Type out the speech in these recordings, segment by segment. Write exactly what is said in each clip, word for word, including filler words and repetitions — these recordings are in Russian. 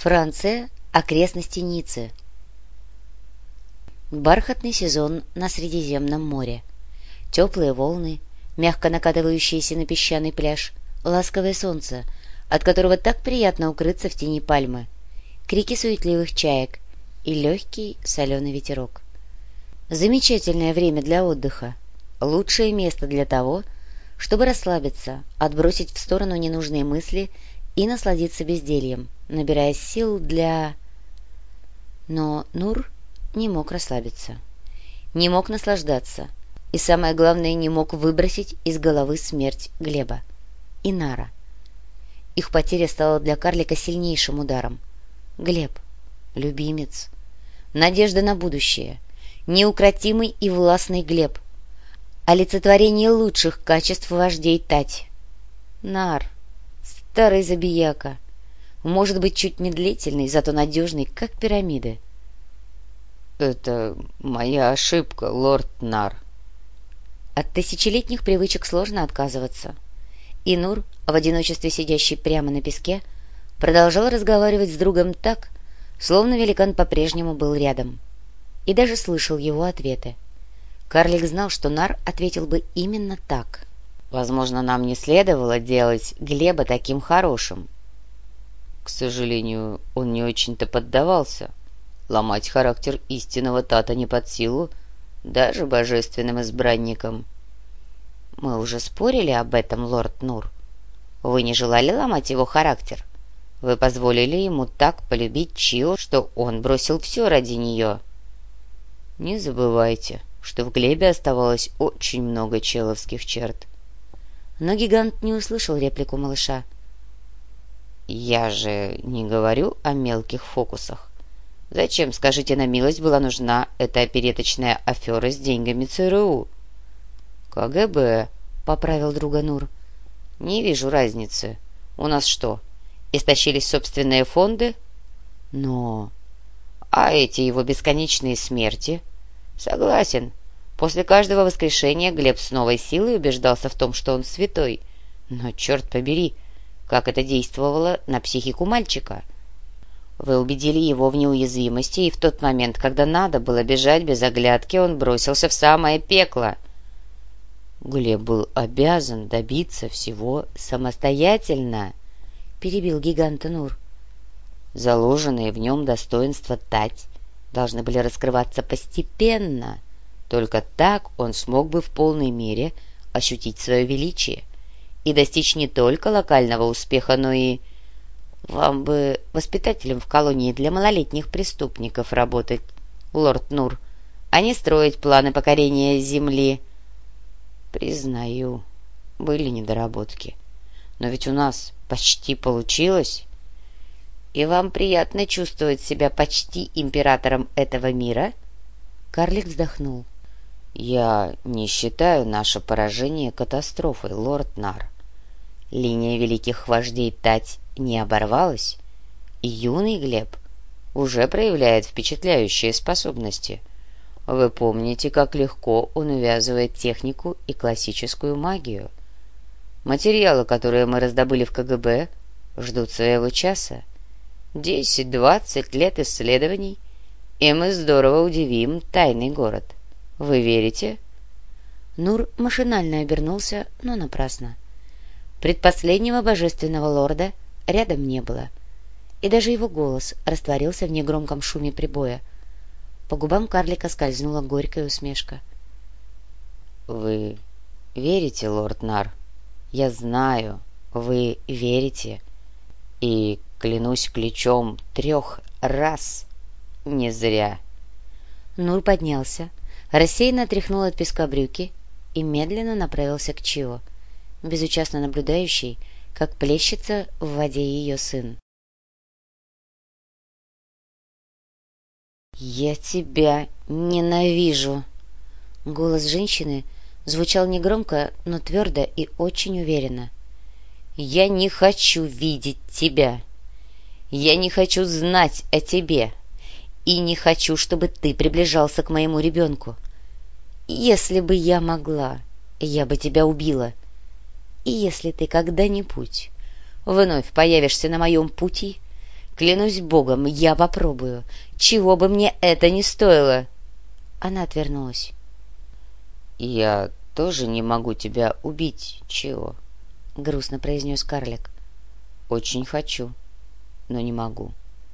Франция, окрестности Ниццы. Бархатный сезон на Средиземном море. Теплые волны, мягко накатывающиеся на песчаный пляж, ласковое солнце, от которого так приятно укрыться в тени пальмы, крики суетливых чаек и легкий соленый ветерок. Замечательное время для отдыха, лучшее место для того, чтобы расслабиться, отбросить в сторону ненужные мысли и насладиться бездельем, набирая сил для... Но Нур не мог расслабиться, не мог наслаждаться, и самое главное, не мог выбросить из головы смерть Глеба и Нара. Их потеря стала для карлика сильнейшим ударом. Глеб, любимец, надежда на будущее, неукротимый и властный Глеб, олицетворение лучших качеств вождей Тать. Нар, старый забияка, может быть, чуть медлительный, зато надежный, как пирамиды. — Это моя ошибка, лорд Нар. От тысячелетних привычек сложно отказываться. И Нур, в одиночестве сидящий прямо на песке, продолжал разговаривать с другом так, словно великан по-прежнему был рядом, и даже слышал его ответы. Карлик знал, что Нар ответил бы именно так. Возможно, нам не следовало делать Глеба таким хорошим. К сожалению, он не очень-то поддавался. Ломать характер истинного Тата не под силу даже божественным избранникам. Мы уже спорили об этом, лорд Нур. Вы не желали ломать его характер? Вы позволили ему так полюбить Чио, что он бросил все ради нее. Не забывайте, что в Глебе оставалось очень много человских черт. Но гигант не услышал реплику малыша. Я же не говорю о мелких фокусах. Зачем, скажите на милость, была нужна эта опереточная афера с деньгами ЦРУ? КГБ, поправил друга Нур. Не вижу разницы. У нас что, истощились собственные фонды? Но... А эти его бесконечные смерти? Согласен. После каждого воскрешения Глеб с новой силой убеждался в том, что он святой. Но, черт побери, как это действовало на психику мальчика? Вы убедили его в неуязвимости, и в тот момент, когда надо было бежать без оглядки, он бросился в самое пекло. Глеб был обязан добиться всего самостоятельно, перебил гиганта Нур. Заложенные в нем достоинства Тать должны были раскрываться постепенно. Только так он смог бы в полной мере ощутить свое величие и достичь не только локального успеха, но и... Вам бы воспитателем в колонии для малолетних преступников работать, лорд Нур, а не строить планы покорения земли. Признаю, были недоработки, но ведь у нас почти получилось. И вам приятно чувствовать себя почти императором этого мира? Карлик вздохнул. Я не считаю наше поражение катастрофой, лорд Нар. Линия великих вождей Тать не оборвалась, и юный Глеб уже проявляет впечатляющие способности. Вы помните, как легко он увязывает технику и классическую магию. Материалы, которые мы раздобыли в КГБ, ждут своего часа. Десять-двадцать лет исследований, и мы здорово удивим тайный город. Вы верите? Нур машинально обернулся, но напрасно. Предпоследнего божественного лорда рядом не было, и даже его голос растворился в негромком шуме прибоя. По губам карлика скользнула горькая усмешка. — Вы верите, лорд Нар? Я знаю, вы верите. И клянусь ключом трех раз, не зря. Нур поднялся, рассеянно отряхнул от песка брюки и медленно направился к Чио, безучастно наблюдающий, как плещется в воде ее сын. «Я тебя ненавижу!» Голос женщины звучал негромко, но твердо и очень уверенно. «Я не хочу видеть тебя! Я не хочу знать о тебе! И не хочу, чтобы ты приближался к моему ребенку! Если бы я могла, я бы тебя убила! И если ты когда-нибудь вновь появишься на моем пути, Клянусь богом, я попробую, чего бы мне это ни стоило. Она отвернулась. «Я тоже не могу тебя убить, Чио», — грустно произнес карлик. «Очень хочу, но не могу.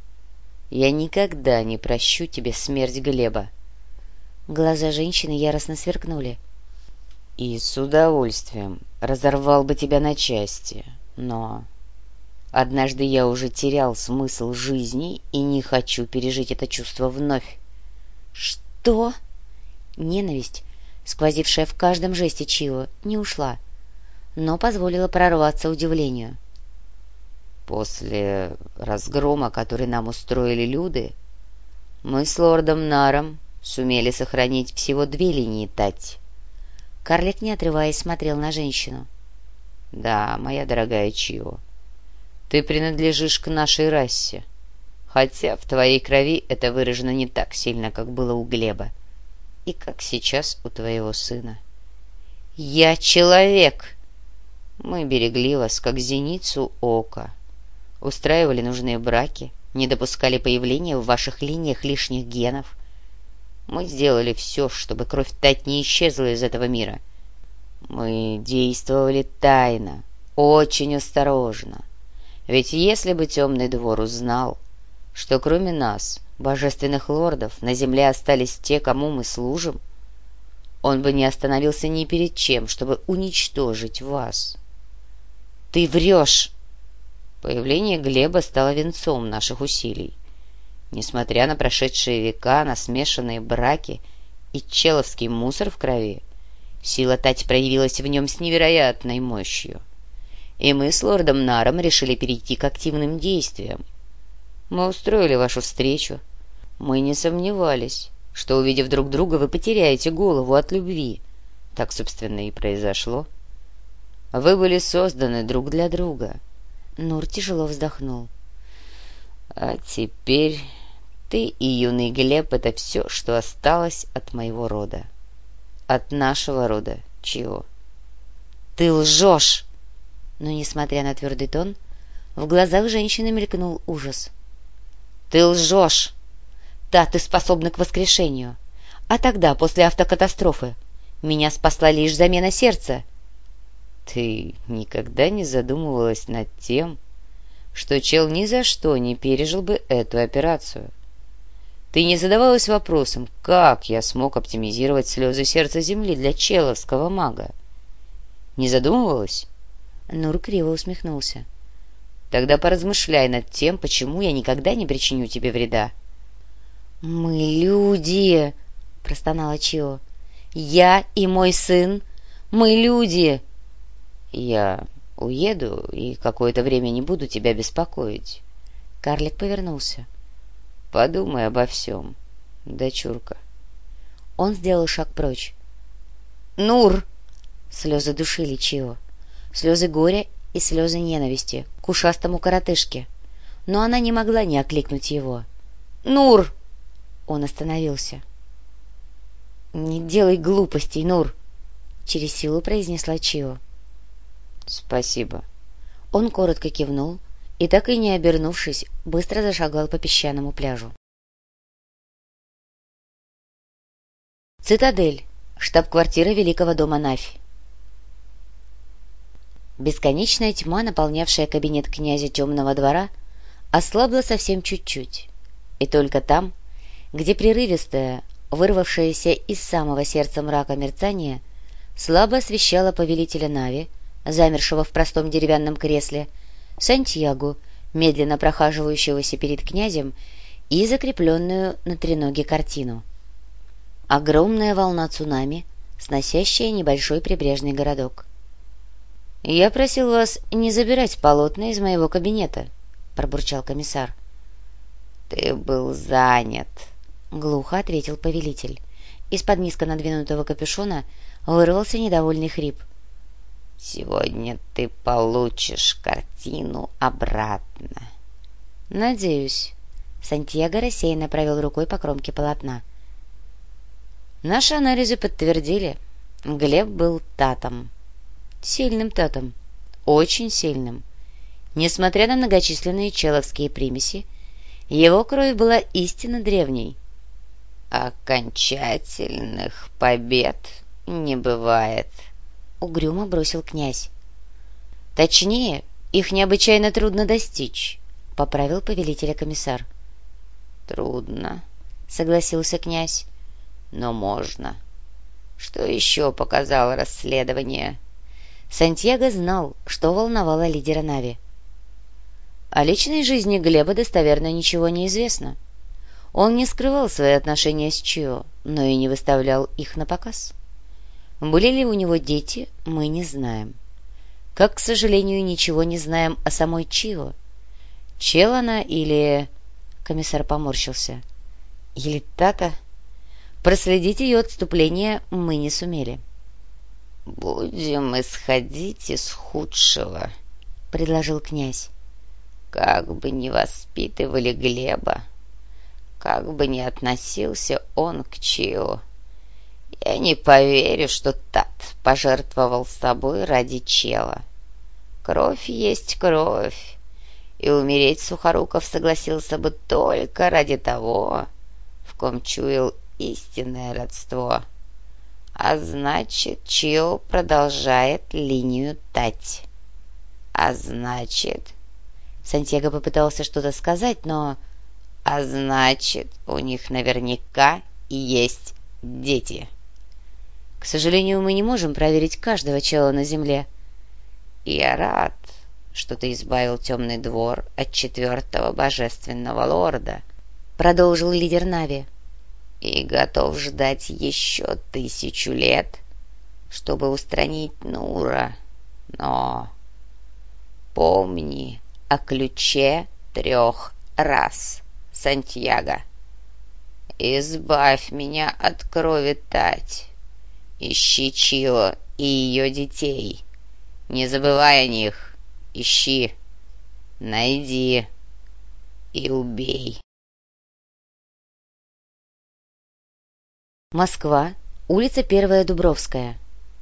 Я никогда не прощу тебе смерть Глеба». Глаза женщины яростно сверкнули. «И с удовольствием разорвал бы тебя на части, но однажды я уже терял смысл жизни и не хочу пережить это чувство вновь». «Что?» Ненависть, сквозившая в каждом жесте Чио, не ушла, но позволила прорваться удивлению. «После разгрома, который нам устроили люди, мы с лордом Наром сумели сохранить всего две линии Тать». Карлик, не отрываясь, смотрел на женщину. «Да, моя дорогая Чио, ты принадлежишь к нашей расе, хотя в твоей крови это выражено не так сильно, как было у Глеба, и как сейчас у твоего сына. Я человек!» Мы берегли вас, как зеницу ока, устраивали нужные браки, не допускали появления в ваших линиях лишних генов. Мы сделали все, чтобы кровь Тать не исчезла из этого мира. Мы действовали тайно, очень осторожно. Ведь если бы Темный двор узнал, что кроме нас, божественных лордов, на земле остались те, кому мы служим, он бы не остановился ни перед чем, чтобы уничтожить вас. Ты врешь! Появление Глеба стало венцом наших усилий. Несмотря на прошедшие века, на смешанные браки и человский мусор в крови, сила Тать проявилась в нем с невероятной мощью. И мы с лордом Наром решили перейти к активным действиям. Мы устроили вашу встречу. Мы не сомневались, что, увидев друг друга, вы потеряете голову от любви. Так, собственно, и произошло. Вы были созданы друг для друга. Нур тяжело вздохнул. А теперь ты и юный Глеб — это все, что осталось от моего рода. От нашего рода, Чио. Ты лжешь! Но, несмотря на твердый тон, в глазах женщины мелькнул ужас. Ты лжешь! Да, ты способна к воскрешению. А тогда, после автокатастрофы, меня спасла лишь замена сердца. Ты никогда не задумывалась над тем, что чел ни за что не пережил бы эту операцию? Ты не задавалась вопросом, как я смог оптимизировать слезы сердца Земли для человского мага? Не задумывалась? Нур криво усмехнулся. Тогда поразмышляй над тем, почему я никогда не причиню тебе вреда. «Мы люди!» — простонала Чио. «Я и мой сын! Мы люди!» «Я уеду и какое-то время не буду тебя беспокоить». Карлик повернулся. «Подумай обо всем, дочурка». Он сделал шаг прочь. «Нур!» Слезы душили Чио. Слезы горя и слезы ненависти к ушастому коротышке. Но она не могла не окликнуть его. «Нур!» Он остановился. «Не делай глупостей, Нур!» Через силу произнесла Чио. «Спасибо». Он коротко кивнул и, так и не обернувшись, быстро зашагал по песчаному пляжу. Цитадель. Штаб-квартира Великого дома Нафи. Бесконечная тьма, наполнявшая кабинет князя Темного двора, ослабла совсем чуть-чуть. И только там, где прерывистое, вырвавшееся из самого сердца мрака мерцание, слабо освещало повелителя Нави, замершего в простом деревянном кресле, Сантьяго, медленно прохаживающегося перед князем, и закрепленную на треноге картину. Огромная волна цунами, сносящая небольшой прибрежный городок. «Я просил вас не забирать полотна из моего кабинета», — пробурчал комиссар. «Ты был занят», — глухо ответил повелитель. Из-под низко надвинутого капюшона вырвался недовольный хрип. «Сегодня ты получишь картину обратно». «Надеюсь». Сантьяго рассеянно провел рукой по кромке полотна. «Наши анализы подтвердили. Глеб был татом. Сильным татом. Очень сильным. Несмотря на многочисленные человские примеси, его кровь была истинно древней. «Окончательных побед не бывает», — угрюмо бросил князь. «Точнее, их необычайно трудно достичь», — поправил повелителя комиссар. «Трудно», — согласился князь, — «но можно. Что еще показало расследование?» Сантьяго знал, что волновало лидера Нави. О личной жизни Глеба достоверно ничего не известно. Он не скрывал свои отношения с Чио, но и не выставлял их на показ. Были ли у него дети, мы не знаем. Как, к сожалению, ничего не знаем о самой Чио. Чел она или... Комиссар поморщился. Или Тата? Проследить ее отступление мы не сумели. «Будем исходить из худшего», — предложил князь. «Как бы ни воспитывали Глеба, как бы ни относился он к Чио, я не поверю, что Тат пожертвовал собой ради чела. Кровь есть кровь, и умереть Сухоруков согласился бы только ради того, в ком чуял истинное родство. А значит, Чио продолжает линию Тать. А значит...» Сантьяго попытался что-то сказать, но... «А значит, у них наверняка есть дети». «К сожалению, мы не можем проверить каждого чела на земле». «Я рад, что ты избавил Темный двор от четвертого божественного лорда», — продолжил лидер Нави, «и готов ждать еще тысячу лет, чтобы устранить Нура. Но помни о ключе трех рас, Сантьяго. Избавь меня от крови Тать. Ищи Чио и ее детей. Не забывай о них. Ищи, найди и убей». Москва, улица Первая Дубровская.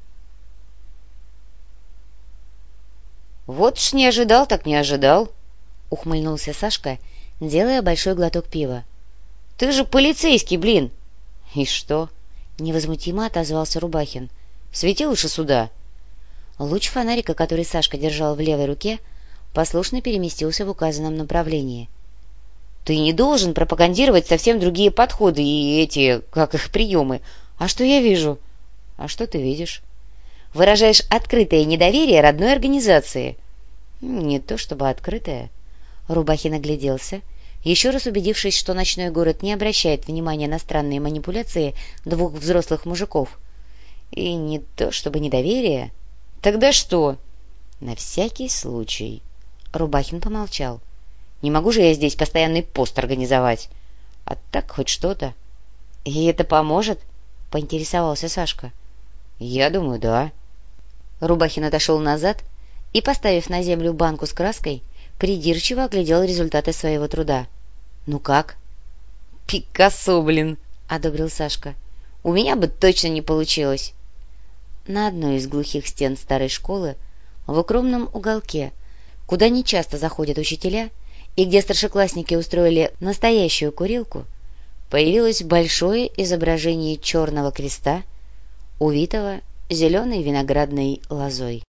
«Вот ж не ожидал, так не ожидал», — ухмыльнулся Сашка, делая большой глоток пива. «Ты же полицейский, блин!» «И что?» — невозмутимо отозвался Рубахин. «Свети лучше сюда». Луч фонарика, который Сашка держал в левой руке, послушно переместился в указанном направлении. «Ты не должен пропагандировать совсем другие подходы и эти, как их, приемы. А что я вижу?» «А что ты видишь?» «Выражаешь открытое недоверие родной организации». «Не то чтобы открытое». Рубахин огляделся, еще раз убедившись, что ночной город не обращает внимания на странные манипуляции двух взрослых мужиков. «И не то чтобы недоверие». «Тогда что?» «На всякий случай». Рубахин помолчал. «Не могу же я здесь постоянный пост организовать. А так хоть что-то». «И это поможет?» — поинтересовался Сашка. «Я думаю, да». Рубахин отошел назад и, поставив на землю банку с краской, придирчиво оглядел результаты своего труда. «Ну как?» «Пикассо, блин!» — одобрил Сашка. «У меня бы точно не получилось». На одной из глухих стен старой школы, в укромном уголке, куда нечасто заходят учителя и где старшеклассники устроили настоящую курилку, появилось большое изображение черного креста, увитого зеленой виноградной лозой.